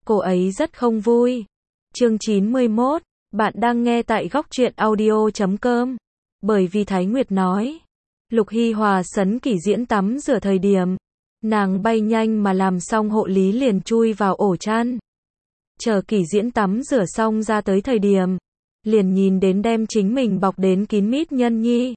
cô ấy rất không vui. Chương 91, bạn đang nghe tại góc truyện audio.com. Bởi vì Thái Nguyệt nói, Lục Hy Hòa sấn Kỷ Diễn tắm rửa thời điểm, nàng bay nhanh mà làm xong hộ lý liền chui vào ổ chăn. Chờ Kỷ Diễn tắm rửa xong ra tới thời điểm, liền nhìn đến đem chính mình bọc đến kín mít Nhân Nhi.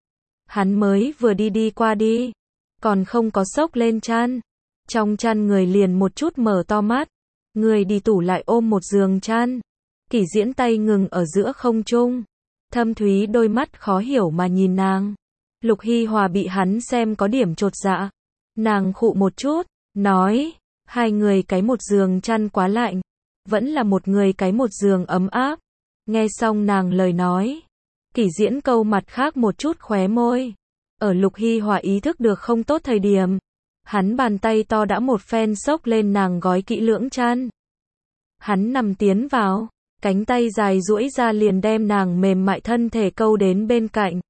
Hắn mới vừa đi qua đi, còn không có xốc lên chăn. Trong chăn người liền một chút mở to mắt, người đi tủ lại ôm một giường chăn. Kỷ Diễn tay ngừng ở giữa không trung, thâm thúy đôi mắt khó hiểu mà nhìn nàng. Lục Hy Hòa bị hắn xem có điểm chột dạ. Nàng khụ một chút, nói, hai người cái một giường chăn quá lạnh, vẫn là một người cái một giường ấm áp. Nghe xong nàng lời nói, Kỷ Diễn câu mặt khác một chút khóe môi. Ở Lục Hy Hòa ý thức được không tốt thời điểm, hắn bàn tay to đã một phen xốc lên nàng gói kỹ lưỡng chăn. Hắn nằm tiến vào, cánh tay dài duỗi ra liền đem nàng mềm mại thân thể câu đến bên cạnh.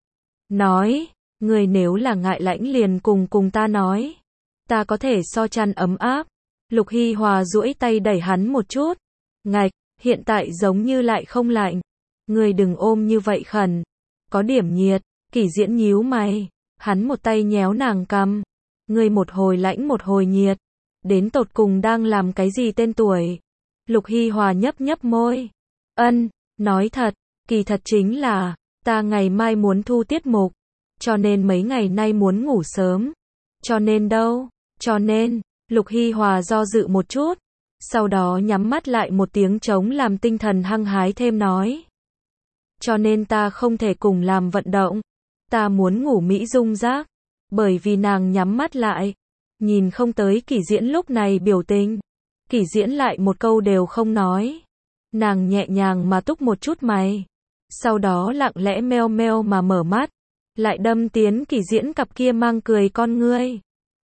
Nói, người nếu là ngại lạnh liền cùng ta nói. Ta có thể so chăn ấm áp. Lục Hy Hòa duỗi tay đẩy hắn một chút. Ngạch, hiện tại giống như lại không lạnh. Người đừng ôm như vậy khẩn. Có điểm nhiệt. Kỷ Diễn nhíu mày. Hắn một tay nhéo nàng cằm. Người một hồi lạnh một hồi nhiệt. Đến tột cùng đang làm cái gì tên tuổi. Lục Hy Hòa nhấp môi. Ân, nói thật, kỳ thật chính là, ta ngày mai muốn thu tiết mục. Cho nên mấy ngày nay muốn ngủ sớm. Cho nên đâu? Cho nên, Lục Hy Hòa do dự một chút. Sau đó nhắm mắt lại một tiếng trống làm tinh thần hăng hái thêm nói. Cho nên ta không thể cùng làm vận động. Ta muốn ngủ mỹ dung giác. Bởi vì nàng nhắm mắt lại. Nhìn không tới Kỷ Diễn lúc này biểu tình. Kỷ Diễn lại một câu đều không nói. Nàng nhẹ nhàng mà túc một chút mày. Sau đó lặng lẽ meo meo mà mở mắt. Lại đâm tiến Kỷ Diễn cặp kia mang cười con ngươi.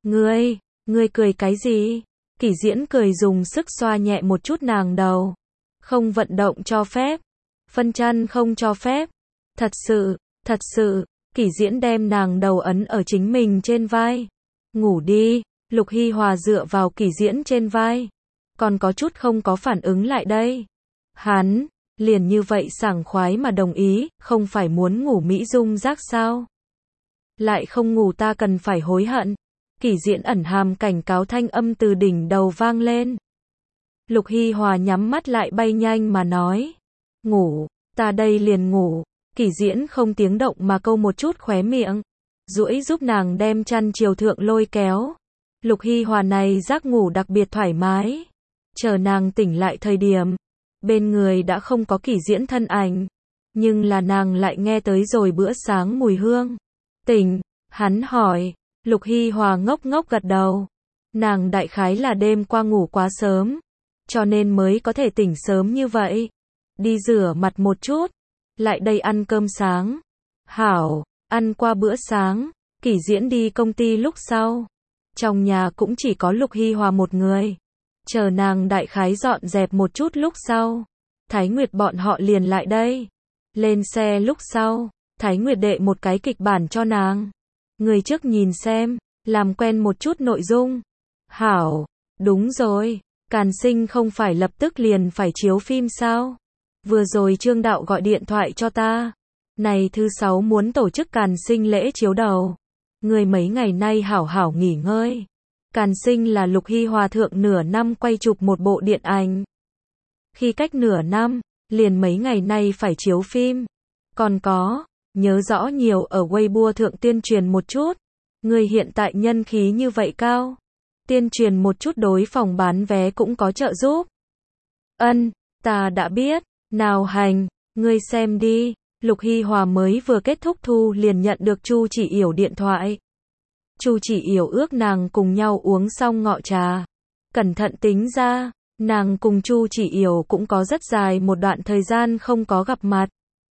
Ngươi cười cái gì? Kỷ Diễn cười dùng sức xoa nhẹ một chút nàng đầu. Không vận động cho phép. Phân chăn không cho phép. Thật sự, Kỷ Diễn đem nàng đầu ấn ở chính mình trên vai. Ngủ đi, Lục Hy Hòa dựa vào Kỷ Diễn trên vai. Còn có chút không có phản ứng lại đây. Hắn, liền như vậy sảng khoái mà đồng ý, không phải muốn ngủ mỹ dung giác sao? Lại không ngủ ta cần phải hối hận. Kỷ Diễn ẩn hàm cảnh cáo thanh âm từ đỉnh đầu vang lên. Lục Hy Hòa nhắm mắt lại bay nhanh mà nói. Ngủ, ta đây liền ngủ. Kỷ Diễn không tiếng động mà câu một chút khóe miệng. Duỗi giúp nàng đem chăn chiều thượng lôi kéo. Lục Hy Hòa này giấc ngủ đặc biệt thoải mái. Chờ nàng tỉnh lại thời điểm, bên người đã không có Kỷ Diễn thân ảnh. Nhưng là nàng lại nghe tới rồi bữa sáng mùi hương. Tỉnh, hắn hỏi. Lục Hy Hòa ngốc gật đầu. Nàng đại khái là đêm qua ngủ quá sớm, cho nên mới có thể tỉnh sớm như vậy. Đi rửa mặt một chút, lại đây ăn cơm sáng. Hảo, ăn qua bữa sáng, Kỷ Diễn đi công ty lúc sau. Trong nhà cũng chỉ có Lục Hy Hòa một người. Chờ nàng đại khái dọn dẹp một chút lúc sau, Thái Nguyệt bọn họ liền lại đây. Lên xe lúc sau, Thái Nguyệt đệ một cái kịch bản cho nàng. Người trước nhìn xem, làm quen một chút nội dung. Hảo, đúng rồi, Càn Sinh không phải lập tức liền phải chiếu phim sao? Vừa rồi Trương Đạo gọi điện thoại cho ta. Này thứ 6 muốn tổ chức Càn Sinh lễ chiếu đầu. Người mấy ngày nay hảo hảo nghỉ ngơi. Càn Sinh là Lục Hy Hòa thượng nửa năm quay chụp một bộ điện ảnh. Khi cách nửa năm, liền mấy ngày nay phải chiếu phim. Còn có, nhớ rõ nhiều ở Weibo thượng tuyên truyền một chút. Người hiện tại nhân khí như vậy cao. Tuyên truyền một chút đối phòng bán vé cũng có trợ giúp. Ân, ta đã biết. Nào hành, ngươi xem đi. Lục Hy Hòa mới vừa kết thúc thu liền nhận được Chu Chỉ Yểu điện thoại. Chu Chỉ Yểu ước nàng cùng nhau uống xong ngọ trà. Cẩn thận tính ra, nàng cùng Chu Chỉ Yểu cũng có rất dài một đoạn thời gian không có gặp mặt.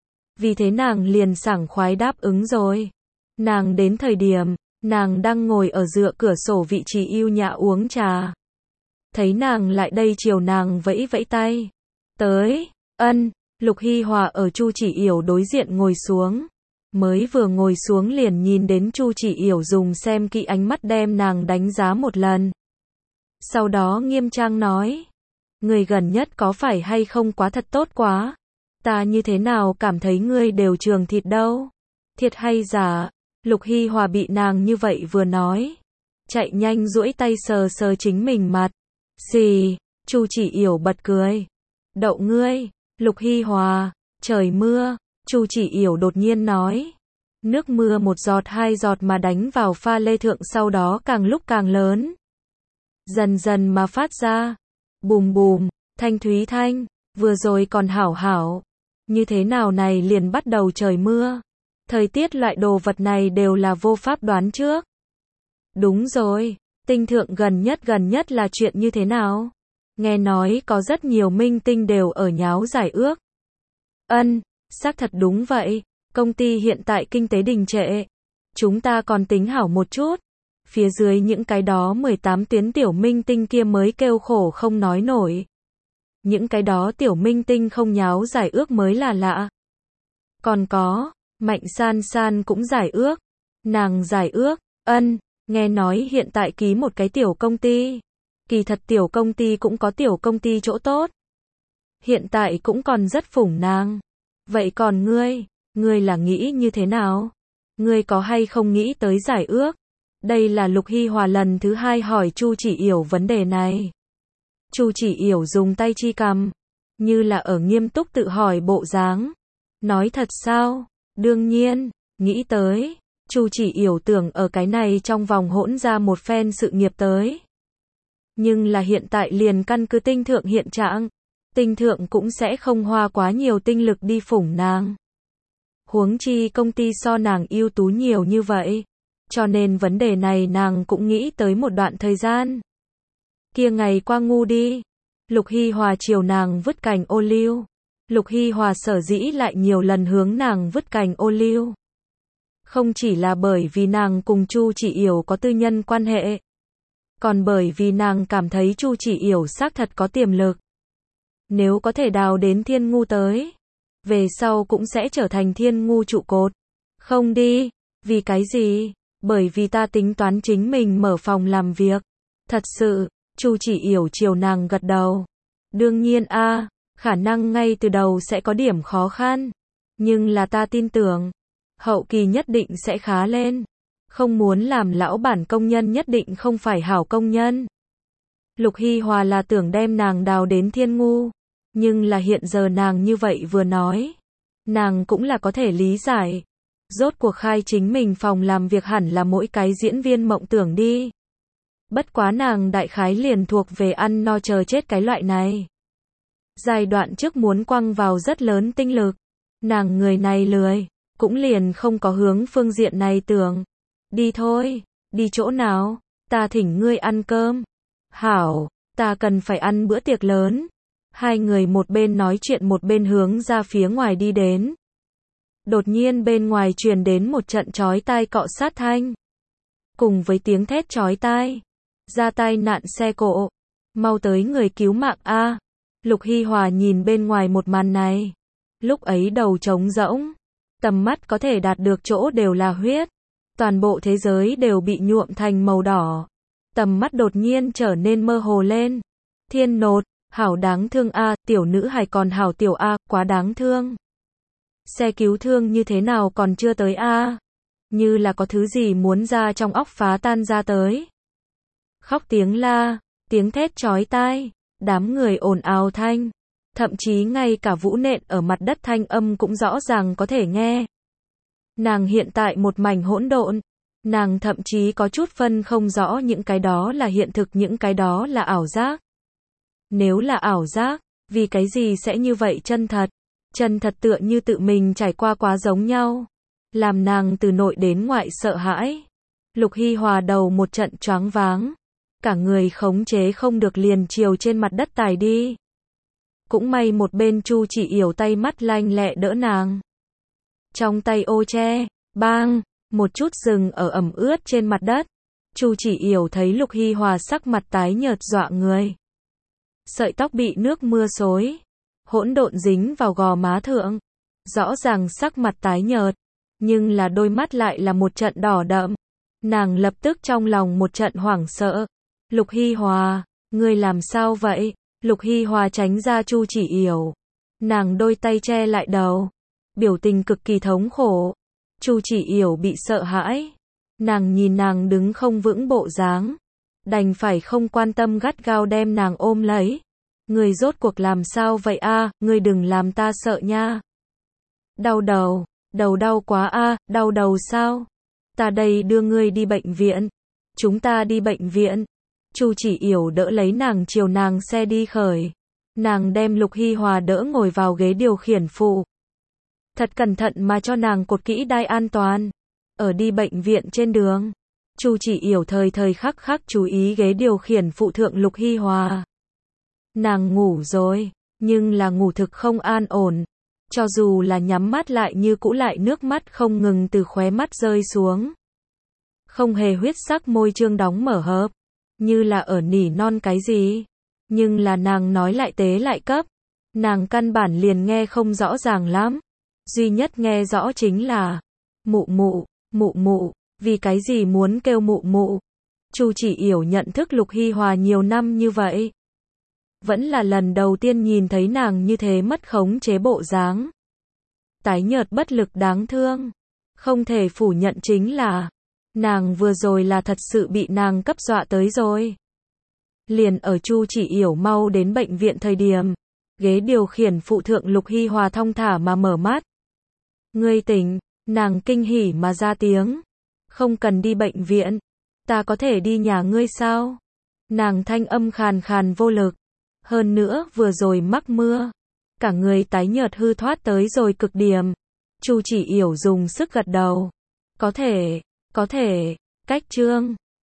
Vì thế nàng liền sảng khoái đáp ứng rồi. Nàng đến thời điểm, nàng đang ngồi ở dựa cửa sổ vị trí yêu nhã uống trà. Thấy nàng lại đây chiều nàng vẫy vẫy tay. Tới, ân, Lục Hy Hòa ở Chu Chỉ Yểu đối diện ngồi xuống. Mới vừa ngồi xuống liền nhìn đến Chu Chỉ Yểu dùng xem kỹ ánh mắt đem nàng đánh giá một lần. Sau đó nghiêm trang nói. Người gần nhất có phải hay không quá thật tốt quá? Ta như thế nào cảm thấy ngươi đều trường thịt đâu? Thiệt hay giả? Lục Hy Hòa bị nàng như vậy vừa nói. Chạy nhanh duỗi tay sờ sờ chính mình mặt. Xì, Chu Chỉ Yểu bật cười. Đậu ngươi, Lục Hy Hòa, trời mưa, Chu Chỉ Yểu đột nhiên nói. Nước mưa một giọt hai giọt mà đánh vào pha lê thượng sau đó càng lúc càng lớn. Dần dần mà phát ra. Bùm bùm, thanh thúy thanh, vừa rồi còn hảo hảo. Như thế nào này liền bắt đầu trời mưa. Thời tiết loại đồ vật này đều là vô pháp đoán trước. Đúng rồi, tinh thượng gần nhất là chuyện như thế nào? Nghe nói có rất nhiều minh tinh đều ở nháo giải ước. Xác thật đúng vậy, công ty hiện tại kinh tế đình trệ. Chúng ta còn tính hảo một chút. Phía dưới những cái đó 18 tuyến tiểu minh tinh kia mới kêu khổ không nói nổi. Những cái đó tiểu minh tinh không nháo giải ước mới là lạ. Còn có, Mạnh San San cũng giải ước. Nàng giải ước, nghe nói hiện tại ký một cái tiểu công ty. Kỳ thật tiểu công ty cũng có tiểu công ty chỗ tốt. Hiện tại cũng còn rất phủng nàng. Vậy còn ngươi là nghĩ như thế nào? Ngươi có hay không nghĩ tới giải ước? Đây là Lục Hy Hòa lần thứ hai hỏi Chu Chỉ Yểu vấn đề này. Chu Chỉ Yểu dùng tay chi cằm, như là ở nghiêm túc tự hỏi bộ dáng. Nói thật sao? Đương nhiên, nghĩ tới. Chu Chỉ Yểu tưởng ở cái này trong vòng hỗn ra một phen sự nghiệp tới. Nhưng là hiện tại liền căn cứ tinh thượng hiện trạng. Tinh thượng cũng sẽ không hoa quá nhiều tinh lực đi phủng nàng. Huống chi công ty so nàng ưu tú nhiều như vậy. Cho nên vấn đề này nàng cũng nghĩ tới một đoạn thời gian. Kia ngày qua ngu đi. Lục Hy Hòa chiều nàng vứt cành ô liu. Lục Hy Hòa sở dĩ lại nhiều lần hướng nàng vứt cành ô liu. Không chỉ là bởi vì nàng cùng Chu Chỉ Yểu có tư nhân quan hệ. Còn bởi vì nàng cảm thấy Chu Chỉ Yểu xác thật có tiềm lực. Nếu có thể đào đến thiên ngu tới. Về sau cũng sẽ trở thành thiên ngu trụ cột. Không đi. Vì cái gì? Bởi vì ta tính toán chính mình mở phòng làm việc. Thật sự, Chu Chỉ Yểu chiều nàng gật đầu. Đương nhiên khả năng ngay từ đầu sẽ có điểm khó khăn. Nhưng là ta tin tưởng, hậu kỳ nhất định sẽ khá lên. Không muốn làm lão bản công nhân nhất định không phải hảo công nhân. Lục Hy Hòa là tưởng đem nàng đào đến thiên ngu. Nhưng là hiện giờ nàng như vậy vừa nói. Nàng cũng là có thể lý giải. Rốt cuộc khai chính mình phòng làm việc hẳn là mỗi cái diễn viên mộng tưởng đi. Bất quá nàng đại khái liền thuộc về ăn no chờ chết cái loại này. Giai đoạn trước muốn quăng vào rất lớn tinh lực. Nàng người này lười, cũng liền không có hướng phương diện này tưởng. Đi thôi, đi chỗ nào, ta thỉnh ngươi ăn cơm. Hảo, ta cần phải ăn bữa tiệc lớn. Hai người một bên nói chuyện một bên hướng ra phía ngoài đi đến. Đột nhiên bên ngoài truyền đến một trận chói tai cọ sát thanh. Cùng với tiếng thét chói tai. Ra tai nạn xe cộ. Mau tới người cứu mạng a. Lục Hy Hòa nhìn bên ngoài một màn này. Lúc ấy đầu trống rỗng. Tầm mắt có thể đạt được chỗ đều là huyết. Toàn bộ thế giới đều bị nhuộm thành màu đỏ. Tầm mắt đột nhiên trở nên mơ hồ lên. Thiên nột, hảo đáng thương a, tiểu nữ hài còn hảo tiểu a, quá đáng thương. Xe cứu thương như thế nào còn chưa tới a? Như là có thứ gì muốn ra trong óc phá tan ra tới. Khóc tiếng la, tiếng thét chói tai, đám người ồn ào thanh. Thậm chí ngay cả vũ nện ở mặt đất thanh âm cũng rõ ràng có thể nghe. Nàng hiện tại một mảnh hỗn độn. Nàng thậm chí có chút phân không rõ những cái đó là hiện thực, những cái đó là ảo giác. Nếu là ảo giác, vì cái gì sẽ như vậy chân thật? Chân thật tựa như tự mình trải qua quá giống nhau. Làm nàng từ nội đến ngoại sợ hãi. Lục Hy Hòa đầu một trận choáng váng. Cả người khống chế không được liền chiều trên mặt đất tài đi. Cũng may một bên Chu Chỉ Yểu tay mắt lanh lẹ đỡ nàng. Trong tay ô che, bang, một chút rừng ở ẩm ướt trên mặt đất. Chu Chỉ Yểu thấy Lục Hy Hòa sắc mặt tái nhợt dọa người. Sợi tóc bị nước mưa xối, hỗn độn dính vào gò má thượng. Rõ ràng sắc mặt tái nhợt, nhưng là đôi mắt lại là một trận đỏ đậm. Nàng lập tức trong lòng một trận hoảng sợ. Lục Hy Hòa, ngươi làm sao vậy? Lục Hi Hòa tránh ra Chu Chỉ Yểu. Nàng đôi tay che lại đầu, biểu tình cực kỳ thống khổ. Chu Chỉ Yểu bị sợ hãi. Nàng nhìn nàng đứng không vững bộ dáng, đành phải không quan tâm gắt gao đem nàng ôm lấy. Ngươi rốt cuộc làm sao vậy a, ngươi đừng làm ta sợ nha. Đau đầu, đầu đau quá a, đau đầu sao? Ta đây đưa ngươi đi bệnh viện. Chúng ta đi bệnh viện. Chu Chỉ Yểu đỡ lấy nàng chiều nàng xe đi khởi. Nàng đem Lục Hi Hòa đỡ ngồi vào ghế điều khiển phụ. Thật cẩn thận mà cho nàng cột kỹ đai an toàn. Ở đi bệnh viện trên đường, Chu Chỉ Yểu thời thời khắc khắc chú ý ghế điều khiển phụ thượng Lục Hi Hòa. Nàng ngủ rồi, nhưng là ngủ thực không an ổn. Cho dù là nhắm mắt lại như cũ lại nước mắt không ngừng từ khóe mắt rơi xuống. Không hề huyết sắc môi trương đóng mở hợp, như là ở nỉ non cái gì. Nhưng là nàng nói lại tế lại cấp. Nàng căn bản liền nghe không rõ ràng lắm. Duy nhất nghe rõ chính là mụ mụ, mụ mụ, vì cái gì muốn kêu mụ mụ. Chu Chỉ Yểu nhận thức Lục Hi Hòa nhiều năm như vậy, vẫn là lần đầu tiên nhìn thấy nàng như thế mất khống chế bộ dáng. Tái nhợt bất lực đáng thương. Không thể phủ nhận chính là, nàng vừa rồi là thật sự bị nàng cấp dọa tới rồi. Liền ở Chu Chỉ Yểu mau đến bệnh viện thời điểm, ghế điều khiển phụ thượng Lục Hi Hòa thong thả mà mở mắt. Ngươi tỉnh, nàng kinh hỉ mà ra tiếng. Không cần đi bệnh viện, ta có thể đi nhà ngươi sao? Nàng thanh âm khàn khàn vô lực. Hơn nữa vừa rồi mắc mưa, cả người tái nhợt hư thoát tới rồi cực điểm. Chu Chỉ Yểu dùng sức gật đầu. Có thể, cách Trương.